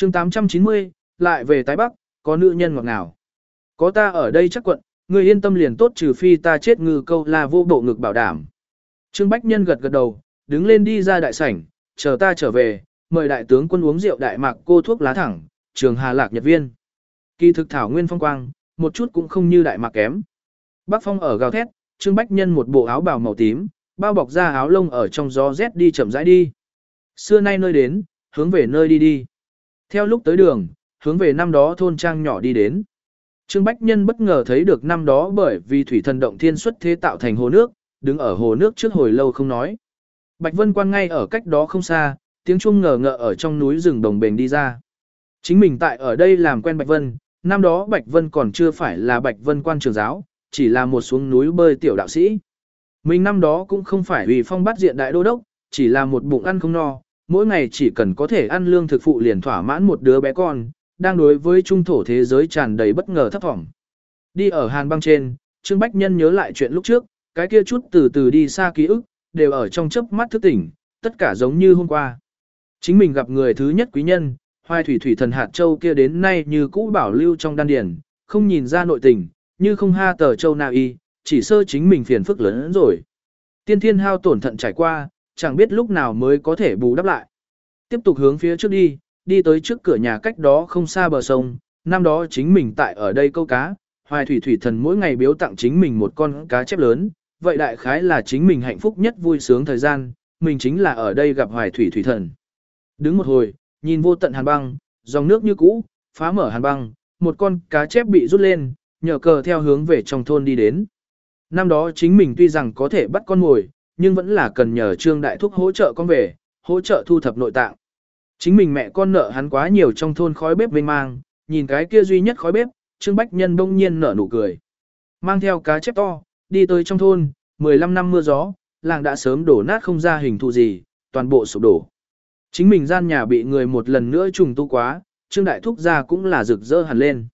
chương 890, lại về tái Bắc, có nữ nhân ngọt ngào. Có ta ở đây chắc quận, người yên tâm liền tốt trừ phi ta chết ngư câu là vô bộ ngực bảo đảm. Trương Bách Nhân gật gật đầu, đứng lên đi ra đại sảnh, chờ ta trở về, mời đại tướng quân uống rượu đại mạc cô thuốc lá thẳng, trường Hà Lạc Nhật Viên. Kỳ thực thảo nguyên phong quang, một chút cũng không như đại mạc kém. Bắc phong ở gào thét, Trương Bách Nhân một bộ áo bào màu tím, bao bọc ra áo lông ở trong gió rét đi chậm rãi đi. Xưa nay nơi đến, hướng về nơi đi đi. Theo lúc tới đường, hướng về năm đó thôn trang nhỏ đi đến. Trương Bách Nhân bất ngờ thấy được năm đó bởi vì thủy thần động thiên xuất thế tạo thành hồ nước, đứng ở hồ nước trước hồi lâu không nói. Bạch Vân Quan ngay ở cách đó không xa, tiếng chuông ngờ ngợ ở trong núi rừng đồng bền đi ra. Chính mình tại ở đây làm quen Bạch Vân, năm đó Bạch Vân còn chưa phải là Bạch Vân Quan trường giáo, chỉ là một xuống núi bơi tiểu đạo sĩ. Mình năm đó cũng không phải vì phong bắt diện đại đô đốc, chỉ là một bụng ăn không no, mỗi ngày chỉ cần có thể ăn lương thực phụ liền thỏa mãn một đứa bé con, đang đối với trung thổ thế giới tràn đầy bất ngờ thấp thỏm. Đi ở hàn băng trên, Trương Bách Nhân nhớ lại chuyện lúc trước, cái kia chút từ từ đi xa ký ức, đều ở trong chớp mắt thức tỉnh, tất cả giống như hôm qua. Chính mình gặp người thứ nhất quý nhân, Hoài Thủy Thủy Thần hạt châu kia đến nay như cũ bảo lưu trong đan điền, không nhìn ra nội tình, như không ha tờ châu nào y, chỉ sơ chính mình phiền phức lớn hơn rồi. Tiên thiên hao tổn thận trải qua, chẳng biết lúc nào mới có thể bù đắp lại. Tiếp tục hướng phía trước đi, đi tới trước cửa nhà cách đó không xa bờ sông, năm đó chính mình tại ở đây câu cá, Hoài Thủy Thủy Thần mỗi ngày biếu tặng chính mình một con cá chép lớn, vậy đại khái là chính mình hạnh phúc nhất vui sướng thời gian, mình chính là ở đây gặp Hoài Thủy Thủy Thần. Đứng một hồi, nhìn vô tận hàn băng, dòng nước như cũ, phá mở hàn băng, một con cá chép bị rút lên, nhờ cờ theo hướng về trong thôn đi đến. Năm đó chính mình tuy rằng có thể bắt con mồi, nhưng vẫn là cần nhờ Trương Đại Thúc hỗ trợ con về, hỗ trợ thu thập nội tạng. Chính mình mẹ con nợ hắn quá nhiều trong thôn khói bếp mênh mang, nhìn cái kia duy nhất khói bếp, Trương Bách Nhân bỗng nhiên nở nụ cười. Mang theo cá chép to, đi tới trong thôn, 15 năm mưa gió, làng đã sớm đổ nát không ra hình thù gì, toàn bộ sụp đổ. Chính mình gian nhà bị người một lần nữa trùng tu quá, Trương Đại Thúc ra cũng là rực rỡ hẳn lên.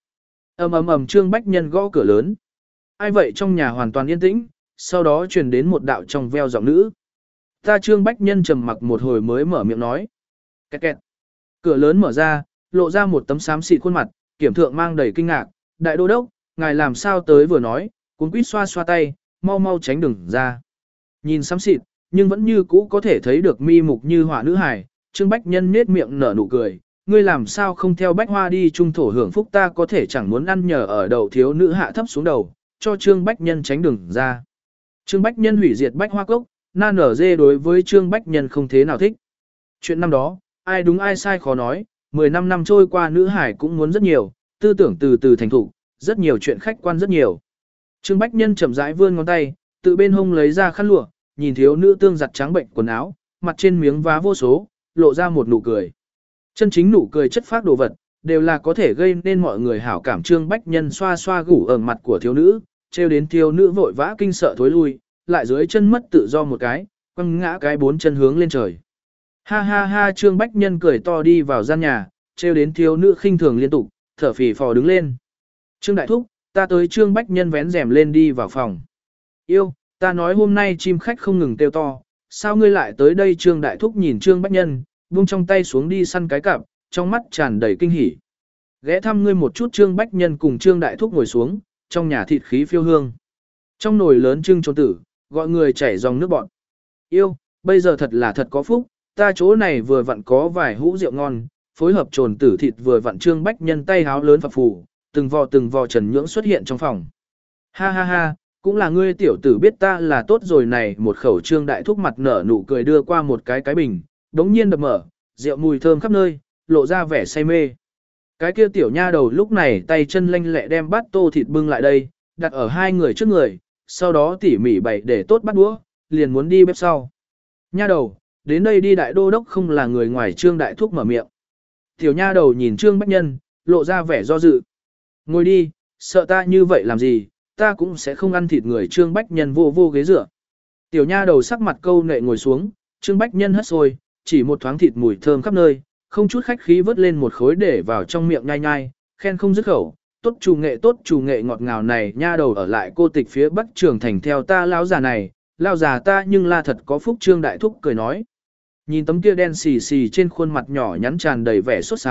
Ầm Trương Bách Nhân gõ cửa lớn. Ai vậy trong nhà hoàn toàn yên tĩnh, sau đó truyền đến một đạo trong veo giọng nữ. Ta Trương Bách Nhân trầm mặc một hồi mới mở miệng nói. Kẹt kẹt. Cửa lớn mở ra, lộ ra một tấm xám xịt khuôn mặt, kiểm thượng mang đầy kinh ngạc. Đại đô đốc, ngài làm sao tới vừa nói, cuốn quýt xoa xoa tay, mau mau tránh đừng ra. Nhìn xám xịt, nhưng vẫn như cũ có thể thấy được mi mục như họa nữ hài. Trương Bách Nhân nhếch miệng nở nụ cười. Ngươi làm sao không theo Bách Hoa đi trung thổ hưởng phúc, ta có thể chẳng muốn ăn nhờ ở đầu thiếu nữ hạ thấp xuống đầu, cho Trương Bách Nhân tránh đường ra. Trương Bách Nhân hủy diệt Bách Hoa Cốc, nan nở dê đối với Trương Bách Nhân không thế nào thích. Chuyện năm đó, ai đúng ai sai khó nói, 15 năm trôi qua nữ hải cũng muốn rất nhiều, tư tưởng từ từ thành thục, rất nhiều chuyện khách quan rất nhiều. Trương Bách Nhân chậm rãi vươn ngón tay, tự bên hông lấy ra khăn lụa, nhìn thiếu nữ tương giặt trắng bệnh quần áo, mặt trên miếng vá vô số, lộ ra một nụ cười. Chân chính nụ cười chất phác đồ vật, đều là có thể gây nên mọi người hảo cảm. Trương Bách Nhân xoa xoa gủ ở mặt của thiếu nữ, trêu đến thiếu nữ vội vã kinh sợ thối lui, lại dưới chân mất tự do một cái, quăng ngã cái bốn chân hướng lên trời. Ha ha ha, Trương Bách Nhân cười to đi vào gian nhà, trêu đến thiếu nữ khinh thường liên tục, thở phì phò đứng lên. Trương Đại Thúc, ta tới. Trương Bách Nhân vén rèm lên đi vào phòng. Yêu, ta nói hôm nay chim khách không ngừng kêu to, sao ngươi lại tới đây? Trương Đại Thúc nhìn Trương Bách Nhân, buông trong tay xuống đi săn cái cặp, trong mắt tràn đầy kinh hỉ. Ghé thăm ngươi một chút. Trương Bách Nhân cùng Trương Đại Thúc ngồi xuống, trong nhà thịt khí phiêu hương. Trong nồi lớn trưng trồn tử, gọi người chảy dòng nước bọt. Yêu, bây giờ thật là thật có phúc, ta chỗ này vừa vặn có vài hũ rượu ngon, phối hợp trồn tử thịt vừa vặn. Trương Bách Nhân tay háo lớn phập phù, từng vò trần nhưỡng xuất hiện trong phòng. Ha ha ha, cũng là ngươi tiểu tử biết ta là tốt rồi này. Một khẩu. Trương Đại Thúc mặt nở nụ cười đưa qua một cái bình, đống nhiên đập mở, rượu mùi thơm khắp nơi, lộ ra vẻ say mê. Cái kia tiểu nha đầu lúc này tay chân lanh lẹ đem bát tô thịt bưng lại đây, đặt ở hai người trước người, sau đó tỉ mỉ bày để tốt bắt đũa, liền muốn đi bếp sau. Nha đầu, đến đây đi. Đại đô đốc không là người ngoài. Trương Đại Thúc mở miệng. Tiểu nha đầu nhìn Trương Bách Nhân, lộ ra vẻ do dự. Ngồi đi, sợ ta như vậy làm gì, ta cũng sẽ không ăn thịt người. Trương Bách Nhân vô ghế dựa. Tiểu nha đầu sắc mặt câu nệ ngồi xuống, Trương Bách Nhân hất xôi, chỉ một thoáng thịt mùi thơm khắp nơi, không chút khách khí vớt lên một khối để vào trong miệng nhai nhai, khen không dứt khẩu. Tốt chủ nghệ ngọt ngào này. Nha đầu ở lại cô tịch phía Bắc Trường Thành theo ta lão già này, lão già ta nhưng là thật có phúc. Trương Đại Thúc cười nói. Nhìn tấm kia đen xì xì trên khuôn mặt nhỏ nhắn tràn đầy vẻ sốt sắng,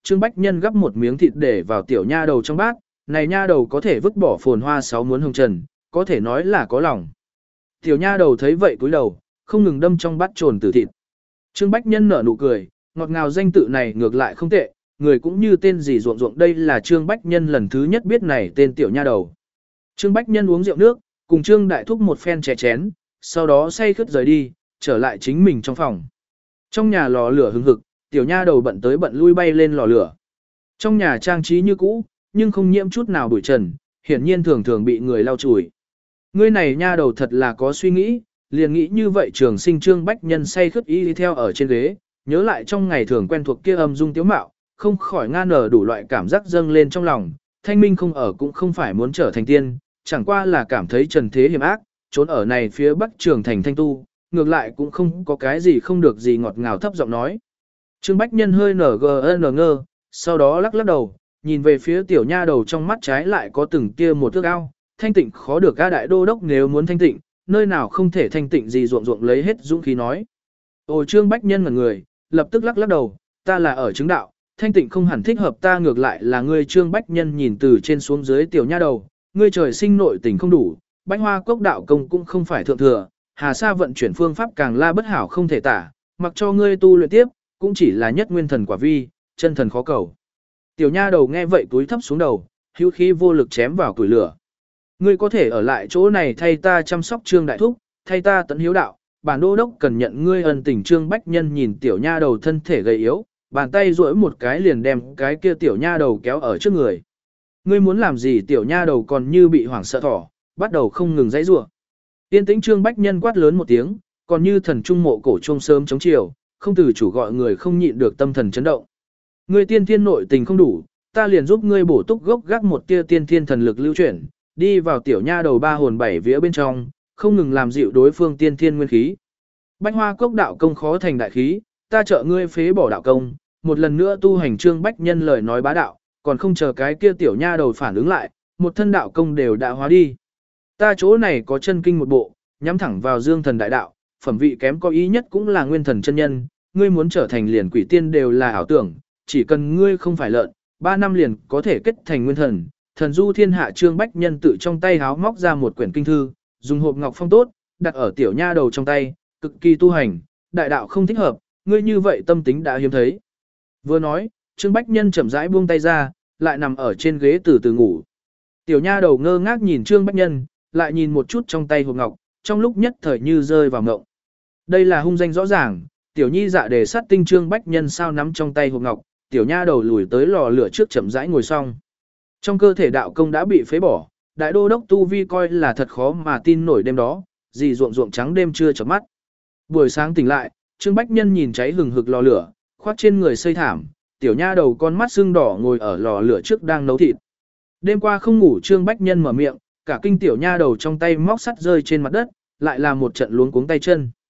Trương Bách Nhân gắp một miếng thịt để vào tiểu nha đầu trong bát, này nha đầu có thể vứt bỏ phồn hoa sáu muốn hồng trần, có thể nói là có lòng. Tiểu nha đầu thấy vậy cúi đầu, không ngừng đâm trong bát trồn tử thịt. Trương Bách Nhân nở nụ cười, ngọt ngào danh tự này ngược lại không tệ, người cũng như tên gì ruộng ruộng, đây là Trương Bách Nhân lần thứ nhất biết này tên tiểu nha đầu. Trương Bách Nhân uống rượu nước, cùng Trương Đại Thúc một phen chè chén, sau đó say khướt rời đi, trở lại chính mình trong phòng. Trong nhà lò lửa hừng hực, tiểu nha đầu bận tới bận lui bay lên lò lửa. Trong nhà trang trí như cũ, nhưng không nhiễm chút nào bụi trần, hiển nhiên thường thường bị người lau chùi. Ngươi này nha đầu thật là có suy nghĩ, liền nghĩ như vậy trường sinh Trương Bách Nhân say khướt y đi theo ở trên ghế, nhớ lại trong ngày thường quen thuộc kia âm dung tiếu mạo, không khỏi nga nở đủ loại cảm giác dâng lên trong lòng. Thanh minh không ở cũng không phải muốn trở thành tiên, chẳng qua là cảm thấy trần thế hiểm ác, trốn ở này phía bắc trường thành thanh tu, ngược lại cũng không có cái gì không được gì, ngọt ngào thấp giọng nói. Trương Bách Nhân hơi ngơ, sau đó lắc lắc đầu, nhìn về phía tiểu nha đầu trong mắt trái lại có từng kia một thước ao, thanh tịnh khó được ca đại đô đốc, nếu muốn thanh tịnh, nơi nào không thể thanh tịnh gì, ruộng ruộng lấy hết dũng khí nói. Ồ, Trương Bách Nhân ngẩn người, lập tức lắc lắc đầu, ta là ở chứng đạo, thanh tịnh không hẳn thích hợp ta, ngược lại là ngươi. Trương Bách Nhân nhìn từ trên xuống dưới tiểu nha đầu, ngươi trời sinh nội tình không đủ, Bách Hoa Cốc đạo công cũng không phải thượng thừa, Hà Sa vận chuyển phương pháp càng la bất hảo không thể tả, mặc cho ngươi tu luyện tiếp, cũng chỉ là nhất nguyên thần quả vi, chân thần khó cầu. Tiểu nha đầu nghe vậy túi thấp xuống đầu, hữu khí vô lực chém vào củi lửa. Ngươi có thể ở lại chỗ này thay ta chăm sóc Trương Đại Thúc, thay ta tận hiếu đạo, bản đô đốc cần nhận ngươi ân tình. Trương Bách Nhân nhìn tiểu nha đầu thân thể gầy yếu, bàn tay duỗi một cái liền đem cái kia tiểu nha đầu kéo ở trước người. Ngươi muốn làm gì? Tiểu nha đầu còn như bị hoảng sợ thỏ, bắt đầu không ngừng giãy giụa. Tiên tĩnh Trương Bách Nhân quát lớn một tiếng, còn như thần trung mộ cổ chuông sớm chống chiều, không từ chủ gọi người không nhịn được tâm thần chấn động. Ngươi tiên thiên nội tình không đủ, ta liền giúp ngươi bổ túc gốc gác một tia tiên thiên thần lực lưu chuyển, đi vào tiểu nha đầu ba hồn bảy vía bên trong, không ngừng làm dịu đối phương tiên thiên nguyên khí. Bách Hoa Cốc đạo công khó thành đại khí, ta trợ ngươi phế bỏ đạo công, một lần nữa tu hành. Trương Bách Nhân lời nói bá đạo, còn không chờ cái kia tiểu nha đầu phản ứng lại, một thân đạo công đều đã hóa đi. Ta chỗ này có chân kinh một bộ, nhắm thẳng vào dương thần đại đạo, phẩm vị kém có ý nhất cũng là nguyên thần chân nhân, ngươi muốn trở thành liền quỷ tiên đều là ảo tưởng, chỉ cần ngươi không phải lợn, 3 năm liền có thể kết thành nguyên thần. Thần du thiên hạ. Trương Bách Nhân tự trong tay háo móc ra một quyển kinh thư, dùng hộp ngọc phong tốt, đặt ở tiểu nha đầu trong tay, cực kỳ tu hành, đại đạo không thích hợp, ngươi như vậy tâm tính đã hiếm thấy. Vừa nói, Trương Bách Nhân chậm rãi buông tay ra, lại nằm ở trên ghế từ từ ngủ. Tiểu nha đầu ngơ ngác nhìn Trương Bách Nhân, lại nhìn một chút trong tay hộp ngọc, trong lúc nhất thời như rơi vào ngộng. Đây là hung danh rõ ràng, tiểu nhi dạ đề sát tinh. Trương Bách Nhân sao nắm trong tay hộp ngọc, tiểu nha đầu lùi tới lò lửa trước chậm rãi ngồi xong. Trong cơ thể đạo công đã bị phế bỏ, đại đô đốc tu vi coi là thật khó mà tin nổi. Đêm đó, dì ruộng ruộng trắng đêm chưa chợp mắt. Buổi sáng tỉnh lại, Trương Bách Nhân nhìn cháy hừng hực lò lửa, khoác trên người xây thảm, tiểu nha đầu con mắt sưng đỏ ngồi ở lò lửa trước đang nấu thịt. Đêm qua không ngủ, Trương Bách Nhân mở miệng, cả kinh tiểu nha đầu trong tay móc sắt rơi trên mặt đất, lại là một trận luống cuống tay chân.